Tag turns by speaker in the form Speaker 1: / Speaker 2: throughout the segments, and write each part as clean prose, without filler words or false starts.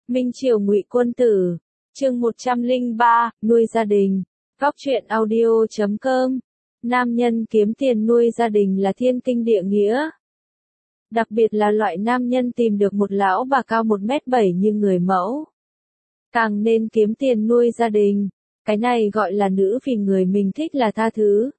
Speaker 1: Minh Triều Ngụy Quân Tử, chương 103, nuôi gia đình. Góc truyện audio.com. Nam nhân kiếm tiền nuôi gia đình là thiên kinh địa nghĩa. Đặc biệt là loại nam nhân tìm được một lão bà cao 1m7 như người mẫu. Càng nên kiếm tiền nuôi gia đình. Cái này gọi là nữ vì người mình thích là tha thứ.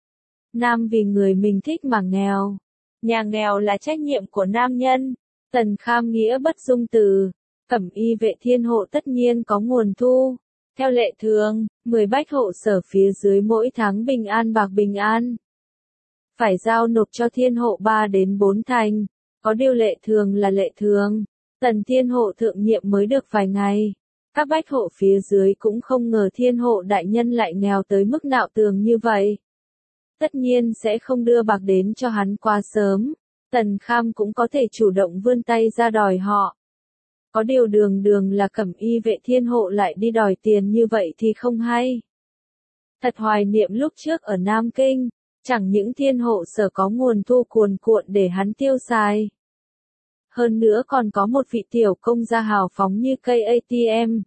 Speaker 1: Nam vì người mình thích mà nghèo. Nhà nghèo là trách nhiệm của nam nhân. Tần Kham nghĩa bất dung từ. Cẩm y vệ thiên hộ tất nhiên có nguồn thu. Theo lệ thường, 10 bách hộ sở phía dưới mỗi tháng bình an bạc bình an. Phải giao nộp cho thiên hộ 3 đến 4 thành. Có điều lệ thường là lệ thường. Tần thiên hộ thượng nhiệm mới được vài ngày. Các bách hộ phía dưới cũng không ngờ thiên hộ đại nhân lại nghèo tới mức nạo tường như vậy. Tất nhiên sẽ không đưa bạc đến cho hắn quá sớm. Tần Kham cũng có thể chủ động vươn tay ra đòi họ. Có điều đường đường là cẩm y vệ thiên hộ lại đi đòi tiền như vậy thì không hay. Thật hoài niệm lúc trước ở Nam Kinh, chẳng những thiên hộ sở có nguồn thu cuồn cuộn để hắn tiêu xài. Hơn nữa còn có một vị tiểu công gia hào phóng như cây ATM.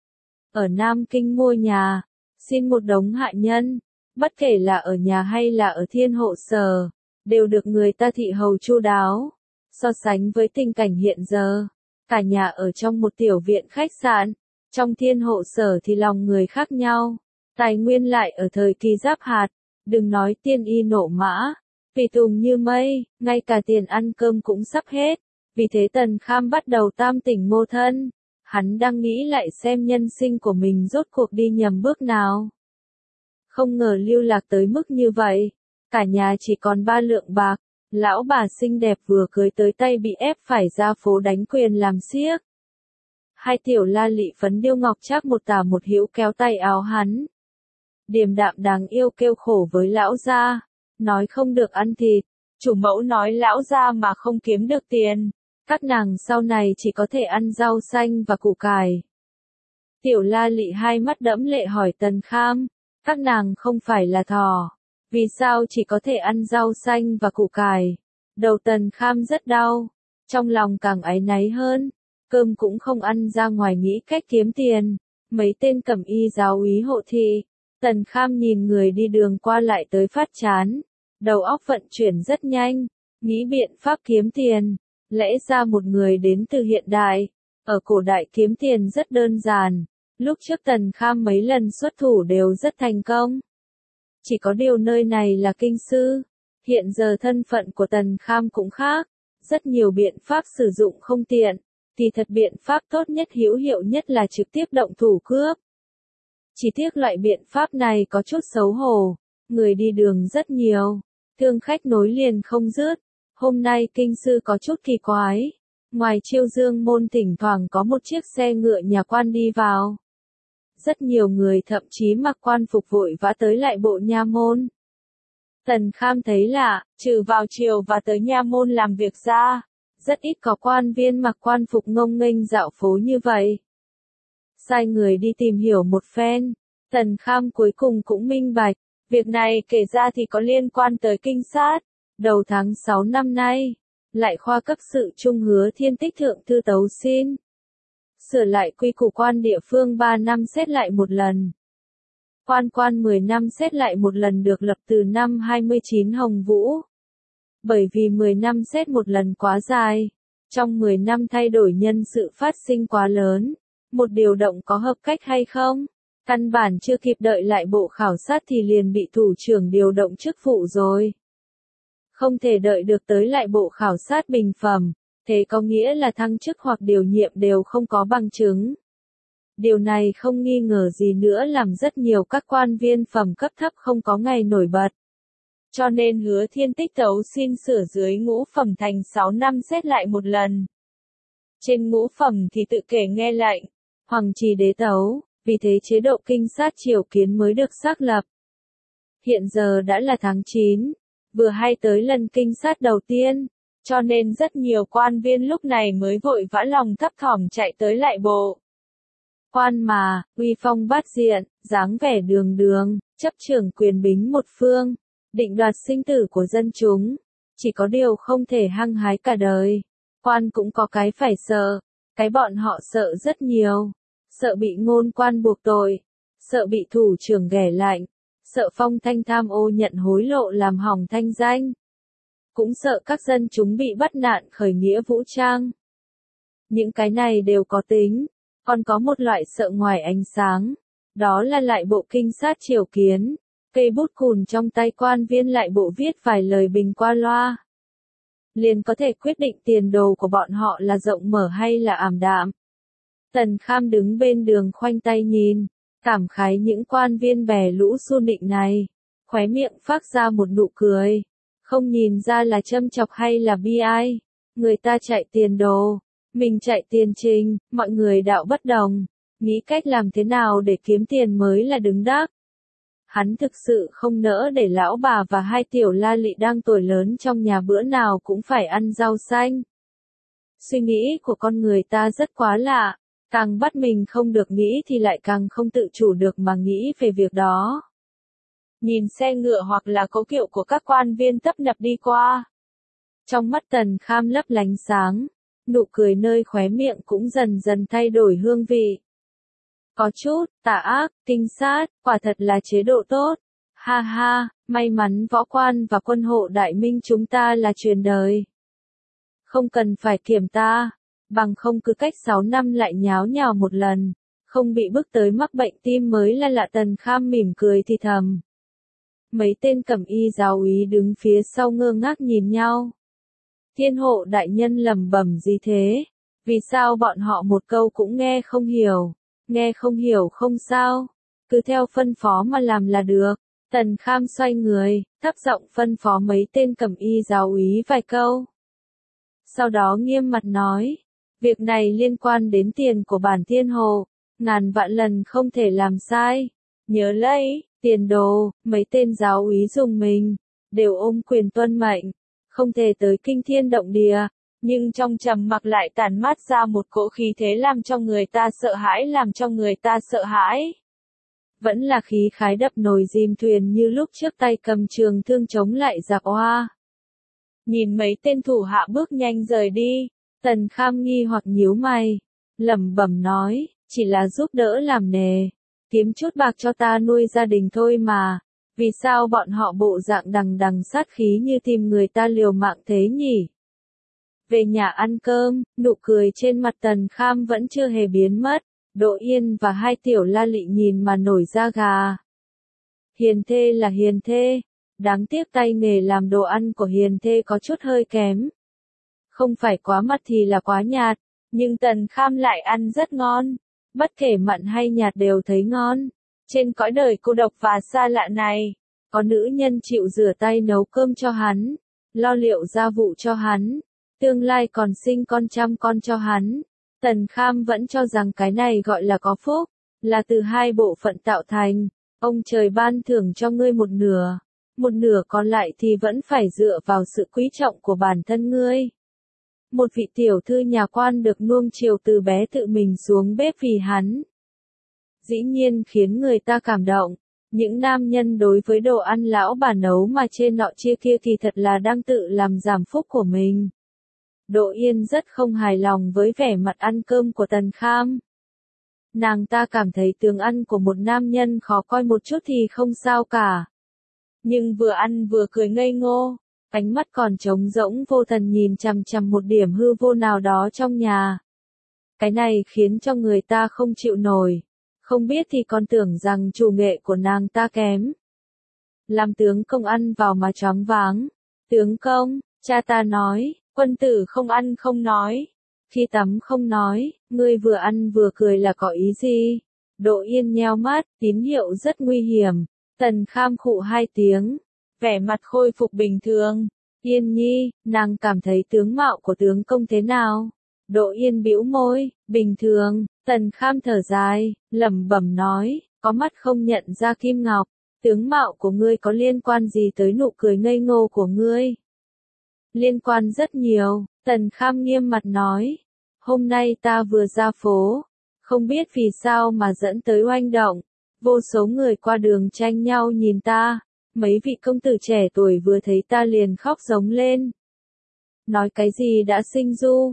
Speaker 1: Ở Nam Kinh mua nhà, xin một đống hạ nhân, bất kể là ở nhà hay là ở thiên hộ sở, đều được người ta thị hầu chu đáo. So sánh với tình cảnh hiện giờ, cả nhà ở trong một tiểu viện khách sạn, trong thiên hộ sở thì lòng người khác nhau, tài nguyên lại ở thời kỳ giáp hạt, đừng nói tiên y nộ mã, tùy tùng như mây, ngay cả tiền ăn cơm cũng sắp hết, vì thế Tần Kham bắt đầu tam tỉnh mô thân, hắn đang nghĩ lại xem nhân sinh của mình rốt cuộc đi nhầm bước nào. Không ngờ lưu lạc tới mức như vậy, cả nhà chỉ còn 3 lượng bạc. Lão bà xinh đẹp vừa cưới tới tay bị ép phải ra phố đánh quyền làm xiếc. Hai tiểu la lị phấn điêu ngọc trác một tả một hữu kéo tay áo hắn. Điềm đạm đáng yêu kêu khổ với lão gia, nói không được ăn thịt, chủ mẫu nói lão gia mà không kiếm được tiền, các nàng sau này chỉ có thể ăn rau xanh và củ cải. Tiểu la lị hai mắt đẫm lệ hỏi Tần Kham, các nàng không phải là thỏ. Vì sao chỉ có thể ăn rau xanh và củ cải? Đầu Tần Kham rất đau, trong lòng càng áy náy hơn, cơm cũng không ăn ra ngoài nghĩ cách kiếm tiền. Mấy tên cẩm y giáo úy hộ thị, Tần Kham nhìn người đi đường qua lại tới phát chán, đầu óc vận chuyển rất nhanh, nghĩ biện pháp kiếm tiền. Lẽ ra một người đến từ hiện đại, ở cổ đại kiếm tiền rất đơn giản, lúc trước Tần Kham mấy lần xuất thủ đều rất thành công. Chỉ có điều nơi này là kinh sư, hiện giờ thân phận của Tần Kham cũng khác, rất nhiều biện pháp sử dụng không tiện, thì thật biện pháp tốt nhất hữu hiệu nhất là trực tiếp động thủ cướp. Chỉ tiếc loại biện pháp này có chút xấu hổ, người đi đường rất nhiều, thương khách nối liền không dứt. Hôm nay kinh sư có chút kỳ quái, ngoài Chiêu Dương môn thỉnh thoảng có một chiếc xe ngựa nhà quan đi vào. Rất nhiều người thậm chí mặc quan phục vội vã tới lại bộ nha môn. Tần Kham thấy lạ, trừ vào triều và tới nha môn làm việc ra, rất ít có quan viên mặc quan phục ngông nghênh dạo phố như vậy. Sai người đi tìm hiểu một phen, Tần Kham cuối cùng cũng minh bạch, việc này kể ra thì có liên quan tới kinh sát. Đầu tháng 6 năm nay, lại khoa cấp sự trung hứa thiên tích thượng thư tấu xin sửa lại quy củ quan địa phương 3 năm xét lại một lần. Quan 10 năm xét lại một lần được lập từ năm 29 Hồng Vũ. Bởi vì 10 năm xét một lần quá dài, trong 10 năm thay đổi nhân sự phát sinh quá lớn, một điều động có hợp cách hay không? Căn bản chưa kịp đợi lại bộ khảo sát thì liền bị thủ trưởng điều động chức vụ rồi. Không thể đợi được tới lại bộ khảo sát bình phẩm. Thế có nghĩa là thăng chức hoặc điều nhiệm đều không có bằng chứng. Điều này không nghi ngờ gì nữa làm rất nhiều các quan viên phẩm cấp thấp không có ngày nổi bật. Cho nên hứa thiên tích tấu xin sửa dưới ngũ phẩm thành 6 năm xét lại một lần. Trên ngũ phẩm thì tự kể nghe lệnh, hoàng trì đế tấu, vì thế chế độ kinh sát triều kiến mới được xác lập. Hiện giờ đã là tháng 9, vừa hay tới lần kinh sát đầu tiên. Cho nên rất nhiều quan viên lúc này mới vội vã lòng thấp thỏm chạy tới lại bộ. Quan mà, uy phong bát diện, dáng vẻ đường đường, chấp trưởng quyền bính một phương, định đoạt sinh tử của dân chúng. Chỉ có điều không thể hăng hái cả đời. Quan cũng có cái phải sợ, Cái bọn họ sợ rất nhiều. Sợ bị ngôn quan buộc tội. Sợ bị thủ trưởng ghẻ lạnh. Sợ phong thanh tham ô nhận hối lộ làm hỏng thanh danh. Cũng sợ các dân chúng bị bắt nạn khởi nghĩa vũ trang. Những cái này đều có tính. Còn có một loại sợ ngoài ánh sáng. Đó là lại bộ kinh sát triều kiến. Cây bút cùn trong tay quan viên lại bộ viết vài lời bình qua loa. Liền có thể quyết định tiền đồ của bọn họ là rộng mở hay là ảm đạm. Tần Kham đứng bên đường khoanh tay nhìn, cảm khái những quan viên bè lũ xu nịnh này, khóe miệng phác ra một nụ cười, không nhìn ra là châm chọc hay là bi ai. Người ta chạy tiền đồ, mình chạy tiền trình, mọi người đạo bất đồng, nghĩ cách làm thế nào để kiếm tiền mới là đứng đắn. Hắn thực sự không nỡ để lão bà và hai tiểu la lị đang tuổi lớn trong nhà bữa nào cũng phải ăn rau xanh. Suy nghĩ của con người ta rất quá lạ, càng bắt mình không được nghĩ thì lại càng không tự chủ được mà nghĩ về việc đó. Nhìn xe ngựa hoặc là cỗ kiệu của các quan viên tấp nập đi qua. Trong mắt Tần Kham lấp lánh sáng, nụ cười nơi khóe miệng cũng dần dần thay đổi hương vị. Có chút, tà ác, kinh sát, quả thật là chế độ tốt. Ha ha, may mắn võ quan và quân hộ đại minh chúng ta là truyền đời. Không cần phải kiểm ta, bằng không cứ cách 6 năm lại nháo nhào một lần, không bị bức tới mắc bệnh tim mới là lạ. Tần Kham mỉm cười thì thầm. Mấy tên cẩm y giáo úy đứng phía sau ngơ ngác nhìn nhau. Thiên hộ đại nhân lẩm bẩm gì thế? Vì sao bọn họ một câu cũng nghe không hiểu? Nghe không hiểu không sao, cứ theo phân phó mà làm là được. Tần Kham xoay người, thấp giọng phân phó mấy tên cẩm y giáo úy vài câu. Sau đó nghiêm mặt nói, việc này liên quan đến tiền của bản thiên hộ, ngàn vạn lần không thể làm sai. Nhớ lấy, tiền đồ, mấy tên giáo úy dùng mình, đều ôm quyền tuân mệnh, không thể tới kinh thiên động địa. Nhưng trong trầm mặc lại tản mát ra một cỗ khí thế làm cho người ta sợ hãi, Vẫn là khí khái đập nồi dìm thuyền như lúc trước tay cầm trường thương chống lại giặc Hoa. Nhìn mấy tên thủ hạ bước nhanh rời đi, Tần Kham nghi hoặc nhíu mày, lẩm bẩm nói, chỉ là giúp đỡ làm nề, kiếm chút bạc cho ta nuôi gia đình thôi mà, vì sao bọn họ bộ dạng đằng đằng sát khí như tìm người ta liều mạng thế nhỉ? Về nhà ăn cơm, nụ cười trên mặt Tần Kham vẫn chưa hề biến mất, Đỗ Yên và hai tiểu la lị nhìn mà nổi da gà. Hiền thê là hiền thê, đáng tiếc tay nghề làm đồ ăn của hiền thê có chút hơi kém. Không phải quá mặn thì là quá nhạt, nhưng Tần Kham lại ăn rất ngon, bất kể mặn hay nhạt đều thấy ngon. Trên cõi đời cô độc và xa lạ này, có nữ nhân chịu rửa tay nấu cơm cho hắn, lo liệu gia vụ cho hắn. Tương lai còn sinh con chăm con cho hắn. Tần Kham vẫn cho rằng cái này gọi là có phúc, là từ hai bộ phận tạo thành. Ông trời ban thưởng cho ngươi một nửa còn lại thì vẫn phải dựa vào sự quý trọng của bản thân ngươi. Một vị tiểu thư nhà quan được nuông chiều từ bé tự mình xuống bếp vì hắn. Dĩ nhiên khiến người ta cảm động. Những nam nhân đối với đồ ăn lão bà nấu mà trên nọ chia kia thì thật là đang tự làm giảm phúc của mình. Đỗ Yên rất không hài lòng với vẻ mặt ăn cơm của Tần Kham. Nàng ta cảm thấy tướng ăn của một nam nhân khó coi một chút thì không sao cả. Nhưng vừa ăn vừa cười ngây ngô, ánh mắt còn trống rỗng vô thần nhìn chằm chằm một điểm hư vô nào đó trong nhà. Cái này khiến cho người ta không chịu nổi, không biết thì còn tưởng rằng chủ nghệ của nàng ta kém. Làm tướng công ăn vào mà choáng váng. Tướng công, cha ta nói, quân tử không ăn không nói. Khi tắm không nói, ngươi vừa ăn vừa cười là có ý gì? Đỗ Yên nheo mắt, tín hiệu rất nguy hiểm. Tần Kham khụ hai tiếng, vẻ mặt khôi phục bình thường. Yên nhi, nàng cảm thấy tướng mạo của tướng công thế nào? Đỗ Yên bĩu môi, bình thường. Tần Kham thở dài, lẩm bẩm nói, có mắt không nhận ra kim ngọc. Tướng mạo của ngươi có liên quan gì tới nụ cười ngây ngô của ngươi? Liên quan rất nhiều, Tần Kham nghiêm mặt nói. Hôm nay ta vừa ra phố, không biết vì sao mà dẫn tới oanh động. Vô số người qua đường tranh nhau nhìn ta, mấy vị công tử trẻ tuổi vừa thấy ta liền khóc giống lên. Nói cái gì đã sinh du,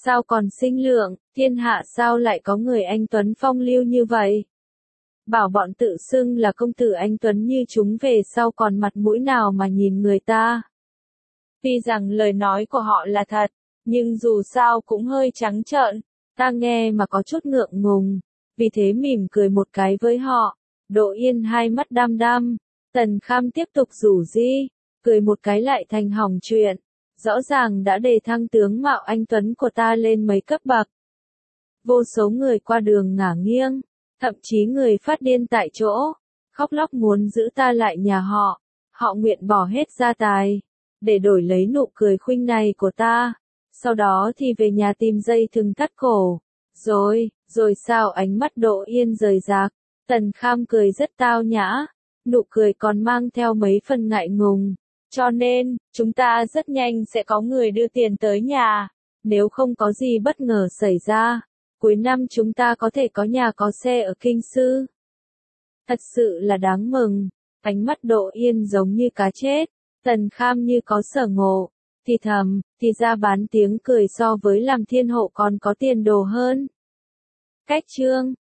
Speaker 1: Sao còn sinh lượng, thiên hạ sao lại có người anh Tuấn phong lưu như vậy? Bảo bọn tự xưng là công tử anh Tuấn như chúng về sau còn mặt mũi nào mà nhìn người ta. Tuy rằng lời nói của họ là thật, nhưng dù sao cũng hơi trắng trợn, ta nghe mà có chút ngượng ngùng, vì thế mỉm cười một cái với họ. Đỗ Yên hai mắt đăm đăm, Tần Kham tiếp tục rủ ri, cười một cái lại thành hỏng chuyện, rõ ràng đã đề thăng tướng mạo anh Tuấn của ta lên mấy cấp bậc. Vô số người qua đường ngả nghiêng, thậm chí người phát điên tại chỗ, khóc lóc muốn giữ ta lại nhà họ, họ nguyện bỏ hết gia tài, để đổi lấy nụ cười khuynh này của ta, sau đó thì về nhà tìm dây thừng thắt cổ. Rồi sao? Ánh mắt Đỗ Yên rời rạc, Tần Kham cười rất tao nhã, nụ cười còn mang theo mấy phần ngại ngùng. Cho nên, chúng ta rất nhanh sẽ có người đưa tiền tới nhà, nếu không có gì bất ngờ xảy ra, cuối năm chúng ta có thể có nhà có xe ở Kinh Sư. Thật sự là đáng mừng, ánh mắt Đỗ Yên giống như cá chết, Tần Kham như có sở ngộ, thì thầm, thì ra bán tiếng cười so với làm thiên hộ còn có tiền đồ hơn. Cách chương